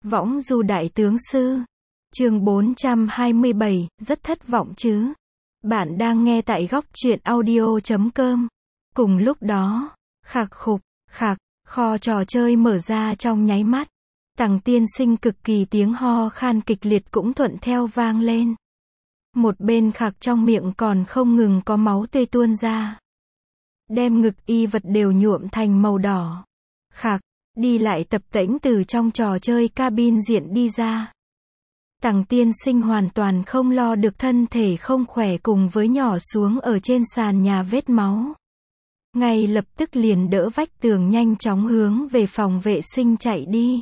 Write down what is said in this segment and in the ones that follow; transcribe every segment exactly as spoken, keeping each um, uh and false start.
Võng du đại tướng sư. Chương bốn trăm hai mươi bảy, rất thất vọng chứ. Bạn đang nghe tại góc truyện audio chấm com. Cùng lúc đó, khạc khục, khạc, kho trò chơi mở ra trong nháy mắt. Tằng tiên sinh cực kỳ tiếng ho khan kịch liệt cũng thuận theo vang lên. Một bên khạc trong miệng còn không ngừng có máu tươi tuôn ra. Đem ngực y vật đều nhuộm thành màu đỏ. Khạc, đi lại tập tễnh từ trong trò chơi cabin diện đi ra. Tằng tiên sinh hoàn toàn không lo được thân thể không khỏe cùng với nhỏ xuống ở trên sàn nhà vết máu. Ngay lập tức liền đỡ vách tường nhanh chóng hướng về phòng vệ sinh chạy đi.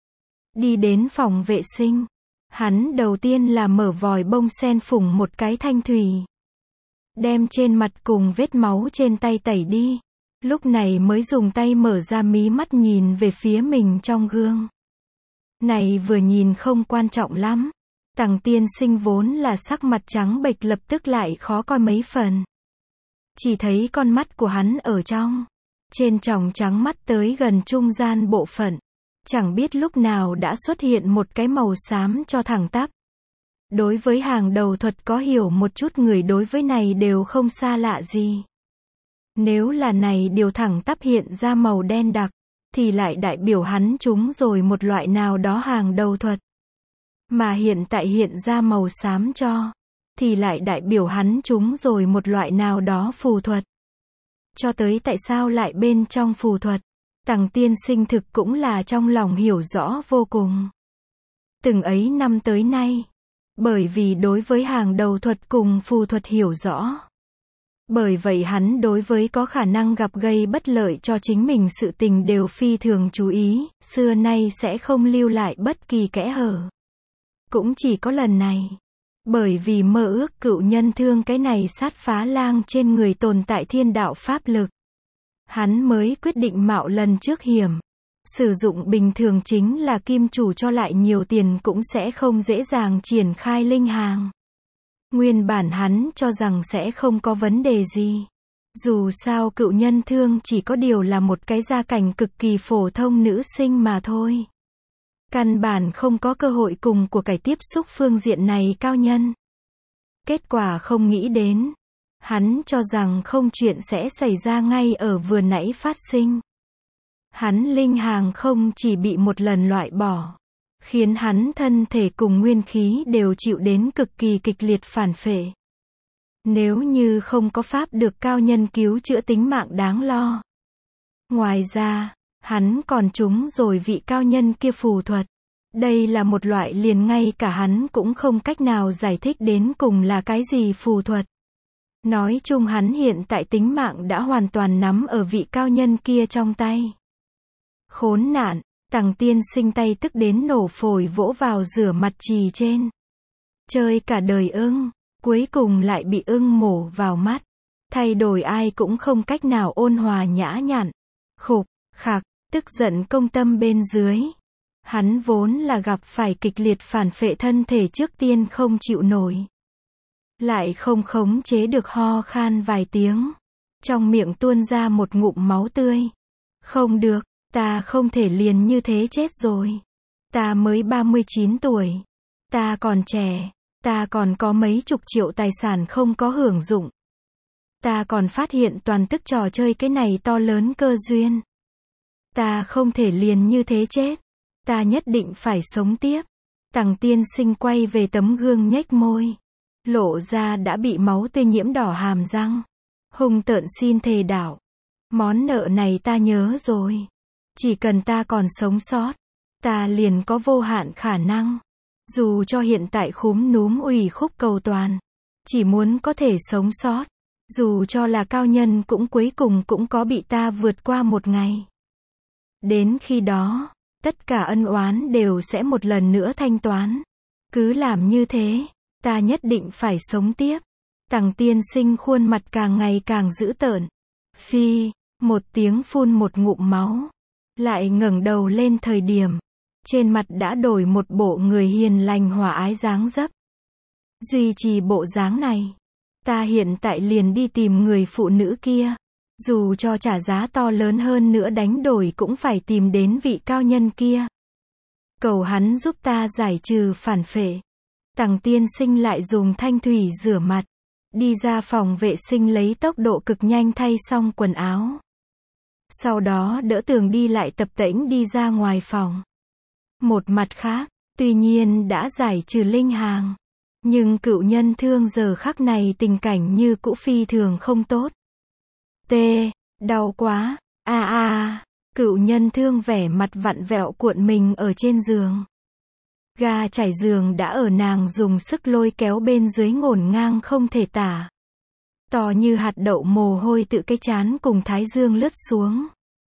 Đi đến phòng vệ sinh, hắn đầu tiên là mở vòi bông sen phủng một cái thanh thủy. Đem trên mặt cùng vết máu trên tay tẩy đi. Lúc này mới dùng tay mở ra mí mắt nhìn về phía mình trong gương. Này vừa nhìn không quan trọng lắm. Tằng tiên sinh vốn là sắc mặt trắng bệch lập tức lại khó coi mấy phần. Chỉ thấy con mắt của hắn ở trong. Trên tròng trắng mắt tới gần trung gian bộ phận. Chẳng biết lúc nào đã xuất hiện một cái màu xám cho thẳng tắp. Đối với hàng đầu thuật có hiểu một chút người đối với này đều không xa lạ gì. Nếu là này điều thẳng tắp hiện ra màu đen đặc, thì lại đại biểu hắn trúng rồi một loại nào đó hàng đầu thuật. Mà hiện tại hiện ra màu xám cho, thì lại đại biểu hắn trúng rồi một loại nào đó phù thuật. Cho tới tại sao lại bên trong phù thuật, Tằng tiên sinh thực cũng là trong lòng hiểu rõ vô cùng. Từng ấy năm tới nay, bởi vì đối với hàng đầu thuật cùng phù thuật hiểu rõ. Bởi vậy hắn đối với có khả năng gặp gây bất lợi cho chính mình sự tình đều phi thường chú ý, xưa nay sẽ không lưu lại bất kỳ kẽ hở. Cũng chỉ có lần này. Bởi vì mơ ước cựu nhân thương cái này sát phá lang trên người tồn tại thiên đạo pháp lực. Hắn mới quyết định mạo lần trước hiểm. Sử dụng bình thường chính là kim chủ cho lại nhiều tiền cũng sẽ không dễ dàng triển khai linh hàng. Nguyên bản hắn cho rằng sẽ không có vấn đề gì. Dù sao cựu nhân thương chỉ có điều là một cái gia cảnh cực kỳ phổ thông nữ sinh mà thôi. Căn bản không có cơ hội cùng của cải tiếp xúc phương diện này cao nhân. Kết quả không nghĩ đến. Hắn cho rằng không chuyện sẽ xảy ra ngay ở vừa nãy phát sinh. Hắn linh hàng không chỉ bị một lần loại bỏ. Khiến hắn thân thể cùng nguyên khí đều chịu đến cực kỳ kịch liệt phản phệ. Nếu như không có pháp được cao nhân cứu chữa tính mạng đáng lo. Ngoài ra, hắn còn trúng rồi vị cao nhân kia phù thuật. Đây là một loại liền ngay cả hắn cũng không cách nào giải thích đến cùng là cái gì phù thuật. Nói chung hắn hiện tại tính mạng đã hoàn toàn nắm ở vị cao nhân kia trong tay. Khốn nạn, Tằng tiên sinh tay tức đến nổ phổi vỗ vào rửa mặt chì trên. Chơi cả đời ưng, cuối cùng lại bị ưng mổ vào mắt. Thay đổi ai cũng không cách nào ôn hòa nhã nhặn. Khục, khạc, tức giận công tâm bên dưới. Hắn vốn là gặp phải kịch liệt phản phệ thân thể trước tiên không chịu nổi. Lại không khống chế được ho khan vài tiếng. Trong miệng tuôn ra một ngụm máu tươi. Không được, ta không thể liền như thế chết rồi. Ta mới ba mươi chín tuổi. Ta còn trẻ. Ta còn có mấy chục triệu tài sản không có hưởng dụng. Ta còn phát hiện toàn tức trò chơi cái này to lớn cơ duyên. Ta không thể liền như thế chết. Ta nhất định phải sống tiếp. Tằng tiên sinh quay về tấm gương nhếch môi. Lộ ra đã bị máu tươi nhiễm đỏ hàm răng. Hung tợn xin thề đảo. Món nợ này ta nhớ rồi. Chỉ cần ta còn sống sót. Ta liền có vô hạn khả năng. Dù cho hiện tại khúm núm ủy khúc cầu toàn. Chỉ muốn có thể sống sót. Dù cho là cao nhân cũng cuối cùng cũng có bị ta vượt qua một ngày. Đến khi đó. Tất cả ân oán đều sẽ một lần nữa thanh toán. Cứ làm như thế, ta nhất định phải sống tiếp. Tằng tiên sinh khuôn mặt càng ngày càng dữ tợn. Phi, một tiếng phun một ngụm máu. Lại ngẩng đầu lên thời điểm. Trên mặt đã đổi một bộ người hiền lành hòa ái dáng dấp. Duy trì bộ dáng này. Ta hiện tại liền đi tìm người phụ nữ kia. Dù cho trả giá to lớn hơn nữa đánh đổi cũng phải tìm đến vị cao nhân kia. Cầu hắn giúp ta giải trừ phản phệ. Tằng tiên sinh lại dùng thanh thủy rửa mặt. Đi ra phòng vệ sinh lấy tốc độ cực nhanh thay xong quần áo. Sau đó đỡ Tường đi lại tập tễnh đi ra ngoài phòng. Một mặt khác, tuy nhiên đã giải trừ linh hàng. Nhưng Cựu Nhân Thương giờ khắc này tình cảnh như cũ phi thường không tốt. T. Đau quá. A a. Cựu Nhân Thương vẻ mặt vặn vẹo cuộn mình ở trên giường. Ga trải giường đã ở nàng dùng sức lôi kéo bên dưới ngổn ngang không thể tả. To như hạt đậu mồ hôi tự cái trán cùng thái dương lướt xuống.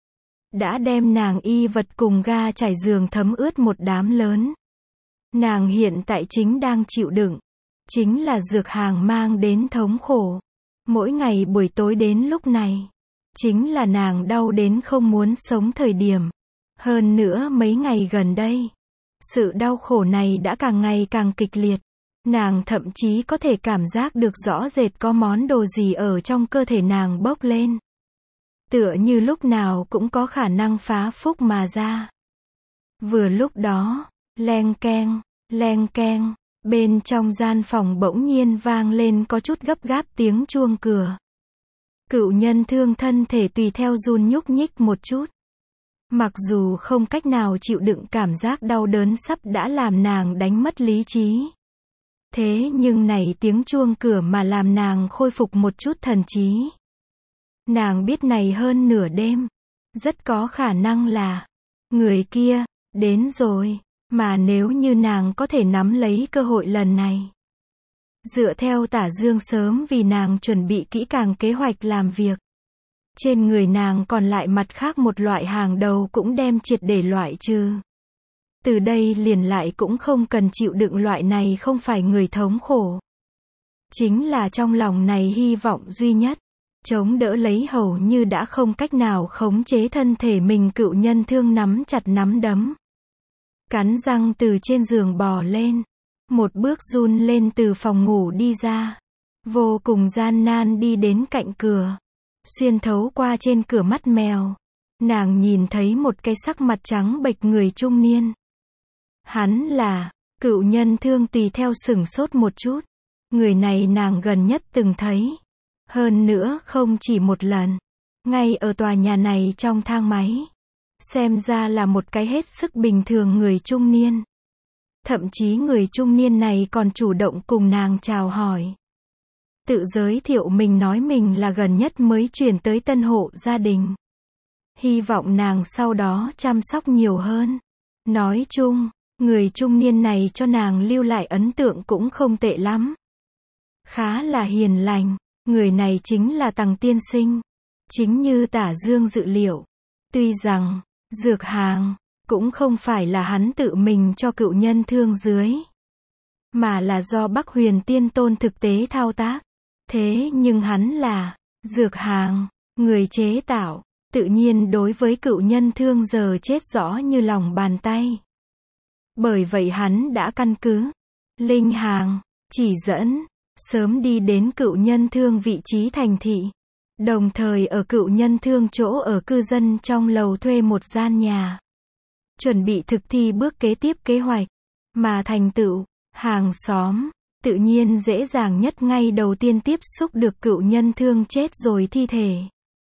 Đã đem nàng y vật cùng ga trải giường thấm ướt một đám lớn. Nàng hiện tại chính đang chịu đựng. Chính là Dược Hàng mang đến thống khổ. Mỗi ngày buổi tối đến lúc này. Chính là nàng đau đến không muốn sống thời điểm. Hơn nữa mấy ngày gần đây. Sự đau khổ này đã càng ngày càng kịch liệt. Nàng thậm chí có thể cảm giác được rõ rệt có món đồ gì ở trong cơ thể nàng bốc lên. Tựa như lúc nào cũng có khả năng phá phúc mà ra. Vừa lúc đó, leng keng, leng keng, bên trong gian phòng bỗng nhiên vang lên có chút gấp gáp tiếng chuông cửa. Cựu Nhân Thương thân thể tùy theo run nhúc nhích một chút. Mặc dù không cách nào chịu đựng cảm giác đau đớn sắp đã làm nàng đánh mất lý trí. Thế nhưng này tiếng chuông cửa mà làm nàng khôi phục một chút thần trí. Nàng biết này hơn nửa đêm. Rất có khả năng là người kia đến rồi. Mà nếu như nàng có thể nắm lấy cơ hội lần này. Dựa theo Tả Dương sớm vì nàng chuẩn bị kỹ càng kế hoạch làm việc. Trên người nàng còn lại mặt khác một loại hàng đầu cũng đem triệt để loại trừ. Từ đây liền lại cũng không cần chịu đựng loại này không phải người thống khổ. Chính là trong lòng này hy vọng duy nhất. Chống đỡ lấy hầu như đã không cách nào khống chế thân thể mình. Cựu Nhân Thương nắm chặt nắm đấm. Cắn răng từ trên giường bò lên. Một bước run lên từ phòng ngủ đi ra. Vô cùng gian nan đi đến cạnh cửa. Xuyên thấu qua trên cửa mắt mèo. Nàng nhìn thấy một cái sắc mặt trắng bệch người trung niên. Hắn là Cựu Nhân Thương tùy theo sửng sốt một chút. Người này nàng gần nhất từng thấy. Hơn nữa không chỉ một lần. Ngay ở tòa nhà này trong thang máy. Xem ra là một cái hết sức bình thường người trung niên. Thậm chí người trung niên này còn chủ động cùng nàng chào hỏi. Tự giới thiệu mình nói mình là gần nhất mới chuyển tới tân hộ gia đình. Hy vọng nàng sau đó chăm sóc nhiều hơn. Nói chung, người trung niên này cho nàng lưu lại ấn tượng cũng không tệ lắm. Khá là hiền lành. Người này chính là Tằng tiên sinh. Chính như Tả Dương dự liệu. Tuy rằng, Dược Hàng cũng không phải là hắn tự mình cho Cựu Nhân Thương dưới. Mà là do Bắc Huyền Tiên Tôn thực tế thao tác. Thế nhưng hắn là Dược Hàng, người chế tạo. Tự nhiên đối với Cựu Nhân Thương giờ chết rõ như lòng bàn tay. Bởi vậy hắn đã căn cứ linh hàng, chỉ dẫn, sớm đi đến Cựu Nhân Thương vị trí thành thị. Đồng thời ở Cựu Nhân Thương chỗ ở cư dân trong lầu thuê một gian nhà. Chuẩn bị thực thi bước kế tiếp kế hoạch. Mà thành tựu, hàng xóm, tự nhiên dễ dàng nhất ngay đầu tiên tiếp xúc được Cựu Nhân Thương chết rồi thi thể.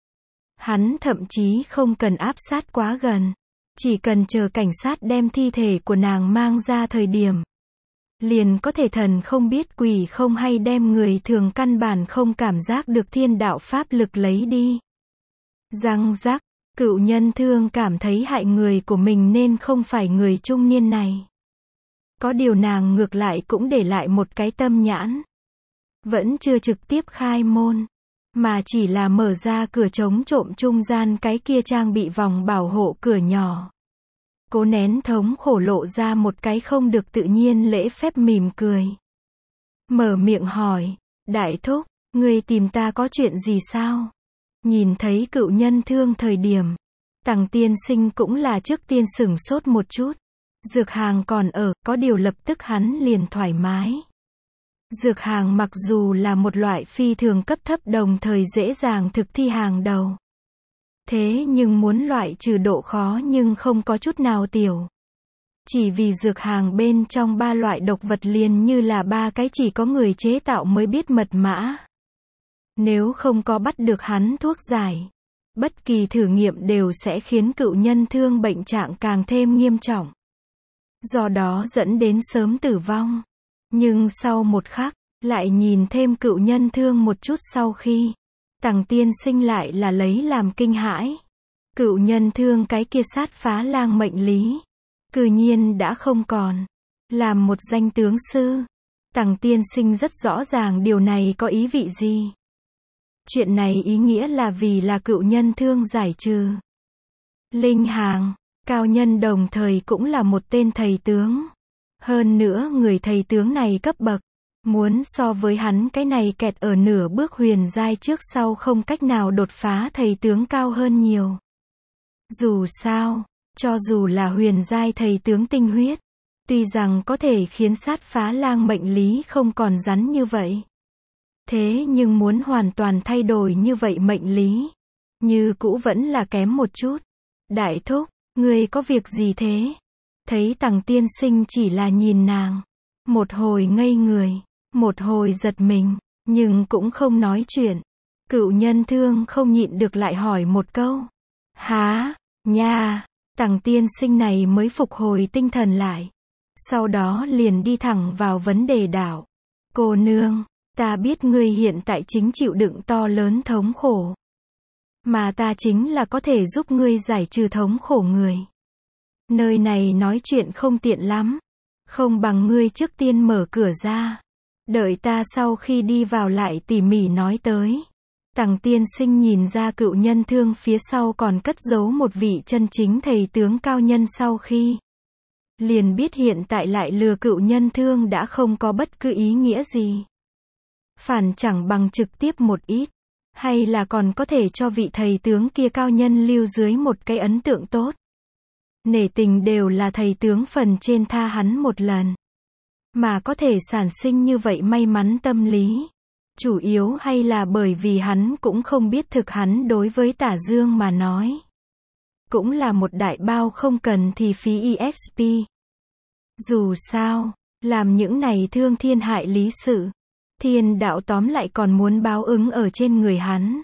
Hắn thậm chí không cần áp sát quá gần. Chỉ cần chờ cảnh sát đem thi thể của nàng mang ra thời điểm. Liền có thể thần không biết quỷ không hay đem người thường căn bản không cảm giác được thiên đạo pháp lực lấy đi. Răng rắc, Cựu Nhân Thương cảm thấy hại người của mình nên không phải người trung niên này. Có điều nàng ngược lại cũng để lại một cái tâm nhãn. Vẫn chưa trực tiếp khai môn. Mà chỉ là mở ra cửa chống trộm trung gian cái kia trang bị vòng bảo hộ cửa nhỏ. Cố nén thống khổ lộ ra một cái không được tự nhiên lễ phép mỉm cười. Mở miệng hỏi, đại thúc, ngươi tìm ta có chuyện gì sao? Nhìn thấy Cựu Nhân Thương thời điểm. Tằng tiên sinh cũng là trước tiên sửng sốt một chút. Dược Hàng còn ở, có điều lập tức hắn liền thoải mái. Dược Hàng mặc dù là một loại phi thường cấp thấp đồng thời dễ dàng thực thi hàng đầu. Thế nhưng muốn loại trừ độ khó nhưng không có chút nào tiểu. Chỉ vì dược hàng bên trong ba loại độc vật liền như là ba cái chỉ có người chế tạo mới biết mật mã. Nếu không có bắt được hắn thuốc giải, bất kỳ thử nghiệm đều sẽ khiến cựu nhân thương bệnh trạng càng thêm nghiêm trọng. Do đó dẫn đến sớm tử vong. Nhưng sau một khắc, lại nhìn thêm cựu nhân thương một chút sau khi, Tằng tiên sinh lại là lấy làm kinh hãi. Cựu nhân thương cái kia sát phá lang mệnh lý, cư nhiên đã không còn. Làm một danh tướng sư, Tằng tiên sinh rất rõ ràng điều này có ý vị gì. Chuyện này ý nghĩa là vì là cựu nhân thương giải trừ. Linh Hàng, cao nhân đồng thời cũng là một tên thầy tướng. Hơn nữa người thầy tướng này cấp bậc, muốn so với hắn cái này kẹt ở nửa bước huyền giai trước sau không cách nào đột phá thầy tướng cao hơn nhiều. Dù sao, cho dù là huyền giai thầy tướng tinh huyết, tuy rằng có thể khiến sát phá lang mệnh lý không còn rắn như vậy. Thế nhưng muốn hoàn toàn thay đổi như vậy mệnh lý, như cũ vẫn là kém một chút. Đại thúc, ngươi có việc gì thế? Thấy Tằng tiên sinh chỉ là nhìn nàng, một hồi ngây người, một hồi giật mình, nhưng cũng không nói chuyện. Cựu nhân thương không nhịn được lại hỏi một câu. Há, nha, Tằng tiên sinh này mới phục hồi tinh thần lại. Sau đó liền đi thẳng vào vấn đề đạo. Cô nương, ta biết ngươi hiện tại chính chịu đựng to lớn thống khổ. Mà ta chính là có thể giúp ngươi giải trừ thống khổ người. Nơi này nói chuyện không tiện lắm. Không bằng ngươi trước tiên mở cửa ra. Đợi ta sau khi đi vào lại tỉ mỉ nói tới. Tằng tiên sinh nhìn ra cựu nhân thương phía sau còn cất giấu một vị chân chính thầy tướng cao nhân sau khi. Liền biết hiện tại lại lừa cựu nhân thương đã không có bất cứ ý nghĩa gì. Phản chẳng bằng trực tiếp một ít. Hay là còn có thể cho vị thầy tướng kia cao nhân lưu dưới một cái ấn tượng tốt. Nể tình đều là thầy tướng phần trên tha hắn một lần. Mà có thể sản sinh như vậy may mắn tâm lý. Chủ yếu hay là bởi vì hắn cũng không biết thực hắn đối với Tả Dương mà nói. Cũng là một đại bao không cần thì phí e ích pê. Dù sao, làm những này thương thiên hại lý sự. Thiên đạo tóm lại còn muốn báo ứng ở trên người hắn.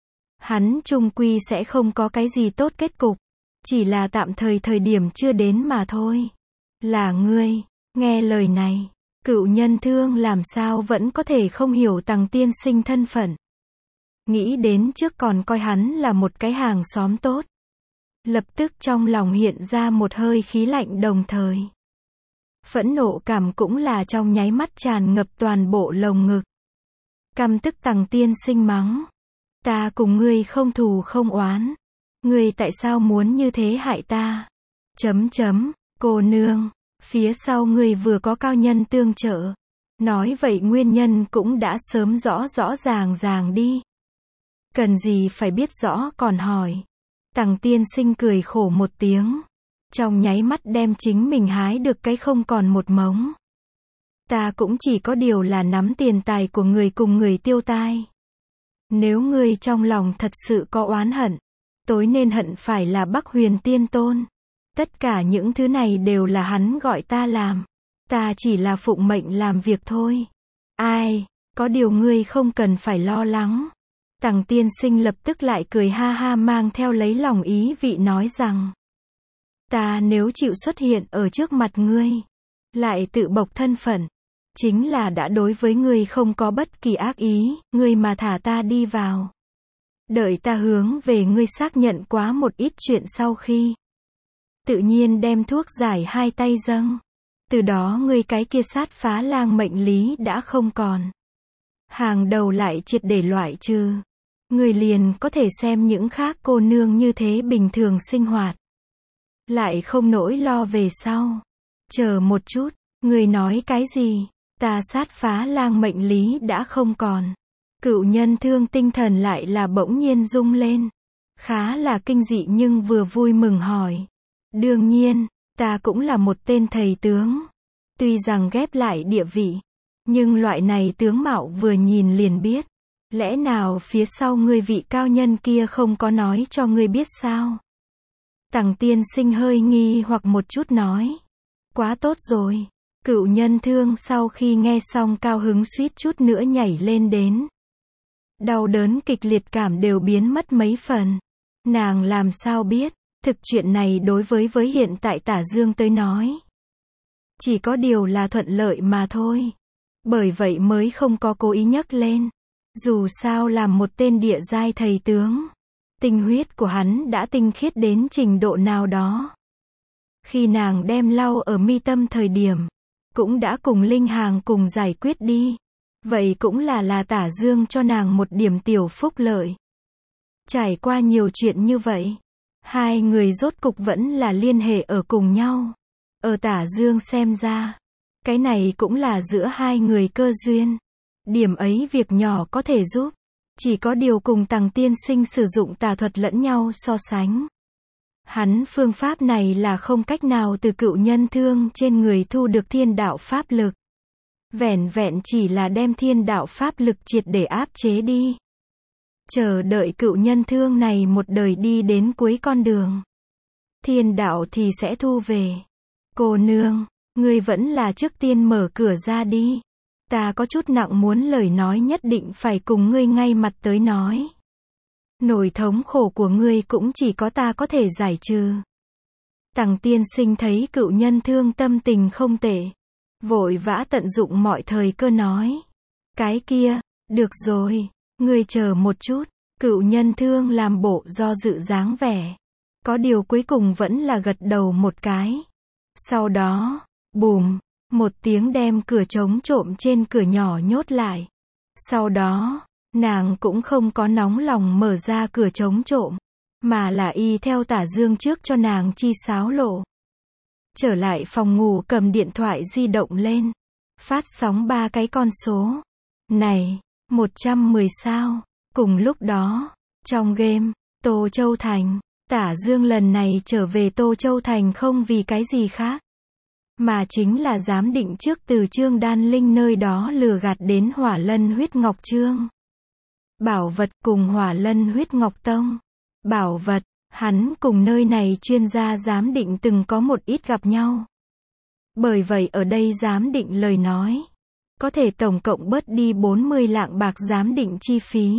Hắn chung quy sẽ không có cái gì tốt kết cục. Chỉ là tạm thời thời điểm chưa đến mà thôi. Là ngươi, nghe lời này, cựu nhân thương làm sao vẫn có thể không hiểu Tằng tiên sinh thân phận. Nghĩ đến trước còn coi hắn là một cái hàng xóm tốt. Lập tức trong lòng hiện ra một hơi khí lạnh đồng thời. Phẫn nộ cảm cũng là trong nháy mắt tràn ngập toàn bộ lồng ngực. Căm tức Tằng tiên sinh mắng. Ta cùng ngươi không thù không oán. Ngươi tại sao muốn như thế hại ta? Chấm chấm, cô nương, phía sau ngươi vừa có cao nhân tương trợ. Nói vậy nguyên nhân cũng đã sớm rõ rõ ràng ràng đi. Cần gì phải biết rõ còn hỏi. Tằng tiên sinh cười khổ một tiếng. Trong nháy mắt đem chính mình hái được cái không còn một mống. Ta cũng chỉ có điều là nắm tiền tài của người cùng người tiêu tai. Nếu ngươi trong lòng thật sự có oán hận, tối nên hận phải là Bắc Huyền Tiên Tôn. Tất cả những thứ này đều là hắn gọi ta làm. Ta chỉ là phụng mệnh làm việc thôi. Ai, có điều ngươi không cần phải lo lắng. Tằng tiên sinh lập tức lại cười ha ha mang theo lấy lòng ý vị nói rằng. Ta nếu chịu xuất hiện ở trước mặt ngươi, lại tự bộc thân phận, chính là đã đối với ngươi không có bất kỳ ác ý, ngươi mà thả ta đi vào. Đợi ta hướng về ngươi xác nhận quá một ít chuyện sau khi. Tự nhiên đem thuốc giải hai tay dâng. Từ đó ngươi cái kia sát phá lang mệnh lý đã không còn. Hàng đầu lại triệt để loại trừ. Ngươi liền có thể xem những khác cô nương như thế bình thường sinh hoạt. Lại không nỗi lo về sau. Chờ một chút, ngươi nói cái gì? Ta sát phá lang mệnh lý đã không còn. Cựu nhân thương tinh thần lại là bỗng nhiên rung lên. Khá là kinh dị nhưng vừa vui mừng hỏi. Đương nhiên, ta cũng là một tên thầy tướng. Tuy rằng ghép lại địa vị, nhưng loại này tướng mạo vừa nhìn liền biết. Lẽ nào phía sau ngươi vị cao nhân kia không có nói cho ngươi biết sao? Tằng tiên sinh hơi nghi hoặc một chút nói. quá tốt rồi. Cựu Nhân Thương sau khi nghe xong cao hứng suýt chút nữa nhảy lên đến. Đau đớn kịch liệt cảm đều biến mất mấy phần. Nàng làm sao biết, thực chuyện này đối với với hiện tại Tả Dương tới nói. Chỉ có điều là thuận lợi mà thôi. Bởi vậy mới không có cố ý nhắc lên. Dù sao làm một tên địa giai thầy tướng. Tinh huyết của hắn đã tinh khiết đến trình độ nào đó. Khi nàng đem lau ở mi tâm thời điểm, cũng đã cùng Linh Hàng cùng giải quyết đi. Vậy cũng là là Tả Dương cho nàng một điểm tiểu phúc lợi. Trải qua nhiều chuyện như vậy, hai người rốt cục vẫn là liên hệ ở cùng nhau. Ở Tả Dương xem ra, cái này cũng là giữa hai người cơ duyên. Điểm ấy việc nhỏ có thể giúp. Chỉ có điều cùng Tằng tiên sinh sử dụng tà thuật lẫn nhau so sánh. Hắn phương pháp này là không cách nào từ Cựu Nhân Thương trên người thu được thiên đạo pháp lực. Vẻn vẹn chỉ là đem thiên đạo pháp lực triệt để áp chế đi. Chờ đợi Cựu Nhân Thương này một đời đi đến cuối con đường. Thiên đạo thì sẽ thu về. Cô nương, ngươi vẫn là trước tiên mở cửa ra đi. Ta có chút nặng muốn lời nói nhất định phải cùng ngươi ngay mặt tới nói. Nỗi thống khổ của ngươi cũng chỉ có ta có thể giải trừ. Tằng tiên sinh thấy Cựu Nhân Thương tâm tình không tệ. Vội vã tận dụng mọi thời cơ nói. Cái kia, được rồi, ngươi chờ một chút. Cựu Nhân Thương làm bộ do dự dáng vẻ. Có điều cuối cùng vẫn là gật đầu một cái. Sau đó, bùm, một tiếng đem cửa trống trộm trên cửa nhỏ nhốt lại. Sau đó, nàng cũng không có nóng lòng mở ra cửa trống trộm, mà là y theo Tả Dương trước cho nàng chi xáo lộ. Trở lại phòng ngủ cầm điện thoại di động lên. Phát sóng ba cái con số. Này, một trăm mười sao. Cùng lúc đó, trong game, Tô Châu Thành, Tả Dương lần này trở về Tô Châu Thành không vì cái gì khác. Mà chính là giám định trước từ Trương Đan Linh nơi đó lừa gạt đến Hỏa Lân Huyết Ngọc Trương. Bảo vật cùng Hỏa Lân Huyết Ngọc Tông. Bảo vật, hắn cùng nơi này chuyên gia giám định từng có một ít gặp nhau. Bởi vậy ở đây giám định lời nói, có thể tổng cộng bớt đi bốn mươi lạng bạc giám định chi phí.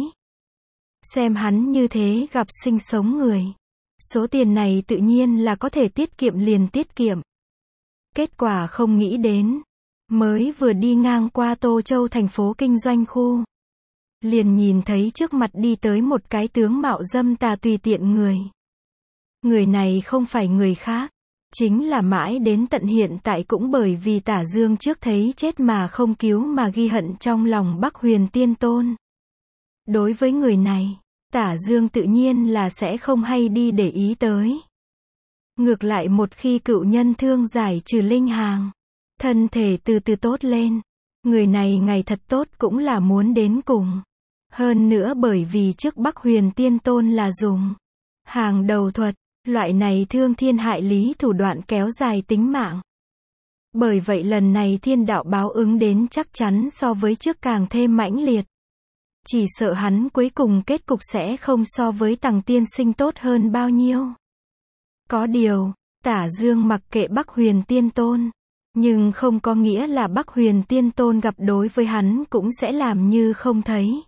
Xem hắn như thế gặp sinh sống người. Số tiền này tự nhiên là có thể tiết kiệm liền tiết kiệm. Kết quả không nghĩ đến. Mới vừa đi ngang qua Tô Châu thành phố kinh doanh khu. Liền nhìn thấy trước mặt đi tới một cái tướng mạo dâm tà tùy tiện người. Người này không phải người khác. Chính là mãi đến tận hiện tại cũng bởi vì Tả Dương trước thấy chết mà không cứu mà ghi hận trong lòng Bắc Huyền Tiên Tôn. Đối với người này, Tả Dương tự nhiên là sẽ không hay đi để ý tới. Ngược lại một khi Cựu Nhân Thương giải trừ Linh Hàng, thân thể từ từ tốt lên, người này ngày thật tốt cũng là muốn đến cùng. Hơn nữa bởi vì trước Bắc Huyền Tiên Tôn là dùng hàng đầu thuật, loại này thương thiên hại lý thủ đoạn kéo dài tính mạng. Bởi vậy lần này thiên đạo báo ứng đến chắc chắn so với trước càng thêm mãnh liệt. Chỉ sợ hắn cuối cùng kết cục sẽ không so với Tằng tiên sinh tốt hơn bao nhiêu. Có điều, Tả Dương mặc kệ Bắc Huyền Tiên Tôn, nhưng không có nghĩa là Bắc Huyền Tiên Tôn gặp đối với hắn cũng sẽ làm như không thấy.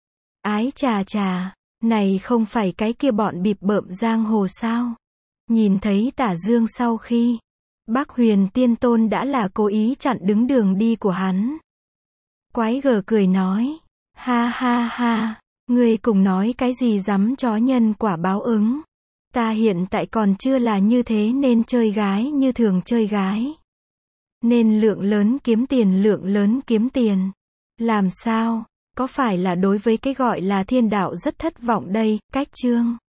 Ái chà chà, này không phải cái kia bọn bịp bợm giang hồ sao? Nhìn thấy Tả Dương sau khi, Bắc Huyền Tiên Tôn đã là cố ý chặn đứng đường đi của hắn. Quái gở cười nói, ha ha ha, ngươi cùng nói cái gì dám chó nhân quả báo ứng. Ta hiện tại còn chưa là như thế nên chơi gái như thường chơi gái. Nên lượng lớn kiếm tiền lượng lớn kiếm tiền. Làm sao, có phải là đối với cái gọi là thiên đạo rất thất vọng đây, cách chương.